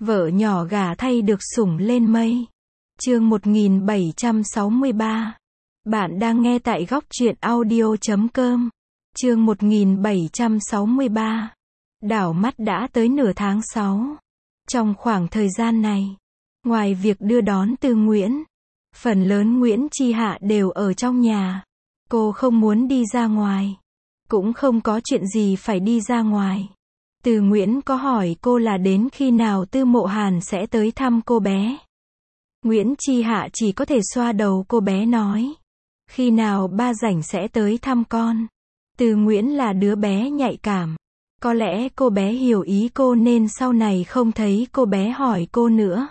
Vợ nhỏ gả thay được sủng lên mây. Chương 1763. Bạn đang nghe tại góc truyện audio.com. Chương 1763. Đảo mắt đã tới nửa tháng 6. Trong khoảng thời gian này, ngoài việc đưa đón Tư Nguyễn, phần lớn Nguyễn Chi Hạ đều ở trong nhà. Cô không muốn đi ra ngoài, cũng không có chuyện gì phải đi ra ngoài. Tư Nguyễn có hỏi cô là đến khi nào Tư Mộ Hàn sẽ tới thăm cô bé. Nguyễn Chi Hạ chỉ có thể xoa đầu cô bé nói. Khi nào ba rảnh sẽ tới thăm con. Tư Nguyễn là đứa bé nhạy cảm. Có lẽ cô bé hiểu ý cô nên sau này không thấy cô bé hỏi cô nữa.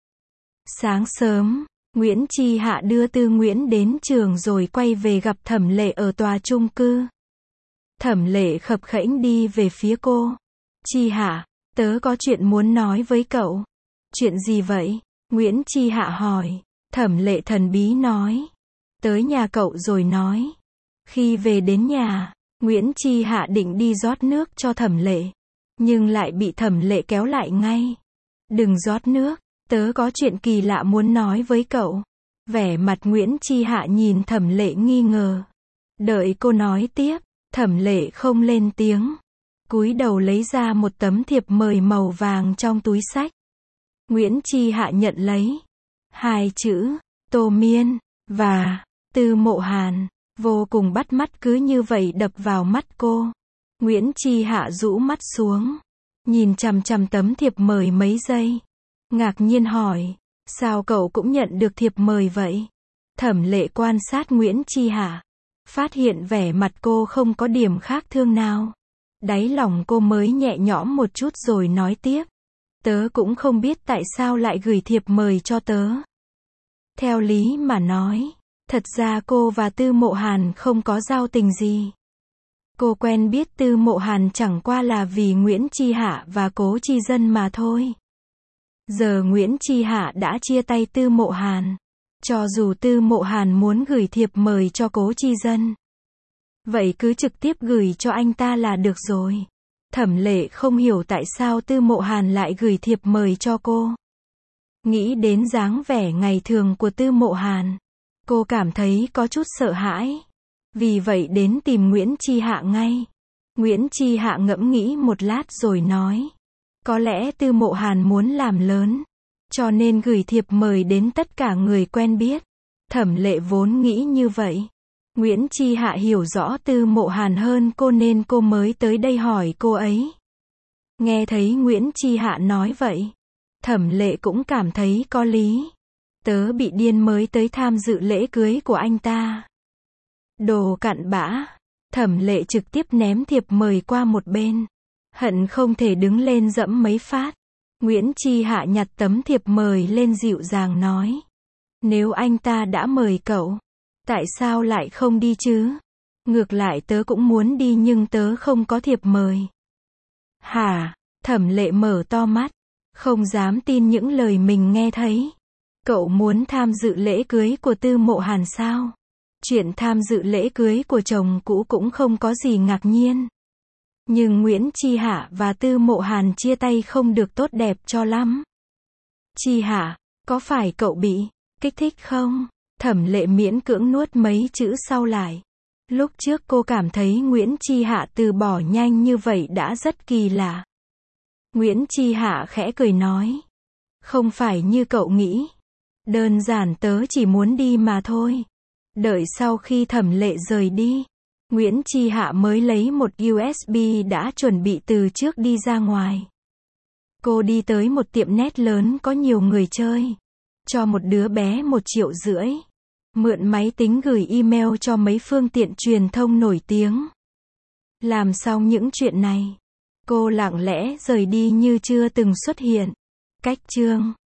Sáng sớm, Nguyễn Chi Hạ đưa Tư Nguyễn đến trường rồi quay về gặp Thẩm Lệ ở tòa chung cư. Thẩm Lệ khập khểnh đi về phía cô. Chi Hạ, tớ có chuyện muốn nói với cậu. Chuyện gì vậy? Nguyễn Chi Hạ hỏi. Thẩm Lệ thần bí nói. Tới nhà cậu rồi nói. Khi về đến nhà, Nguyễn Chi Hạ định đi rót nước cho Thẩm Lệ, nhưng lại bị Thẩm Lệ kéo lại ngay. Đừng rót nước, tớ có chuyện kỳ lạ muốn nói với cậu. Vẻ mặt Nguyễn Chi Hạ nhìn Thẩm Lệ nghi ngờ. Đợi cô nói tiếp, Thẩm Lệ không lên tiếng. Cúi đầu lấy ra một tấm thiệp mời màu vàng trong túi xách. Nguyễn Chi Hạ nhận lấy. 2 chữ, Tô Miên, và Tư Mộ Hàn, vô cùng bắt mắt cứ như vậy đập vào mắt cô. Nguyễn Chi Hạ rũ mắt xuống, nhìn chằm chằm tấm thiệp mời mấy giây. Ngạc nhiên hỏi, sao cậu cũng nhận được thiệp mời vậy? Thẩm Lệ quan sát Nguyễn Chi Hạ, phát hiện vẻ mặt cô không có điểm khác thường nào. Đáy lòng cô mới nhẹ nhõm một chút rồi nói tiếp. Tớ cũng không biết tại sao lại gửi thiệp mời cho tớ. Theo lý mà nói, thật ra cô và Tư Mộ Hàn không có giao tình gì. Cô quen biết Tư Mộ Hàn chẳng qua là vì Nguyễn Chi Hạ và Cố Chi Dân mà thôi. Giờ Nguyễn Chi Hạ đã chia tay Tư Mộ Hàn. Cho dù Tư Mộ Hàn muốn gửi thiệp mời cho Cố Chi Dân, vậy cứ trực tiếp gửi cho anh ta là được rồi. Thẩm Lệ không hiểu tại sao Tư Mộ Hàn lại gửi thiệp mời cho cô. Nghĩ đến dáng vẻ ngày thường của Tư Mộ Hàn, cô cảm thấy có chút sợ hãi. Vì vậy đến tìm Nguyễn Chi Hạ ngay. Nguyễn Chi Hạ ngẫm nghĩ một lát rồi nói. Có lẽ Tư Mộ Hàn muốn làm lớn, cho nên gửi thiệp mời đến tất cả người quen biết. Thẩm Lệ vốn nghĩ như vậy. Nguyễn Chi Hạ hiểu rõ Tư Mộ Hàn hơn cô nên cô mới tới đây hỏi cô ấy. Nghe thấy Nguyễn Chi Hạ nói vậy, Thẩm Lệ cũng cảm thấy có lý. Tớ bị điên mới tới tham dự lễ cưới của anh ta. Đồ cặn bã. Thẩm Lệ trực tiếp ném thiệp mời qua một bên. Hận không thể đứng lên dẫm mấy phát. Nguyễn Chi Hạ nhặt tấm thiệp mời lên dịu dàng nói. Nếu anh ta đã mời cậu, tại sao lại không đi chứ? Ngược lại tớ cũng muốn đi nhưng tớ không có thiệp mời. Hả? Thẩm Lệ mở to mắt, không dám tin những lời mình nghe thấy. Cậu muốn tham dự lễ cưới của Tư Mộ Hàn sao? Chuyện tham dự lễ cưới của chồng cũ cũng không có gì ngạc nhiên. Nhưng Nguyễn Chi Hạ và Tư Mộ Hàn chia tay không được tốt đẹp cho lắm. Chi Hạ, có phải cậu bị kích thích không? Thẩm Lệ miễn cưỡng nuốt mấy chữ sau lại. Lúc trước cô cảm thấy Nguyễn Chi Hạ từ bỏ nhanh như vậy đã rất kỳ lạ. Nguyễn Chi Hạ khẽ cười nói. Không phải như cậu nghĩ. Đơn giản tớ chỉ muốn đi mà thôi. Đợi sau khi Thẩm Lệ rời đi, Nguyễn Chi Hạ mới lấy một USB đã chuẩn bị từ trước đi ra ngoài. Cô đi tới một tiệm net lớn có nhiều người chơi. Cho một đứa bé 1,5 triệu. Mượn máy tính gửi email cho mấy phương tiện truyền thông nổi tiếng. Làm xong những chuyện này, cô lặng lẽ rời đi như chưa từng xuất hiện. Cách chương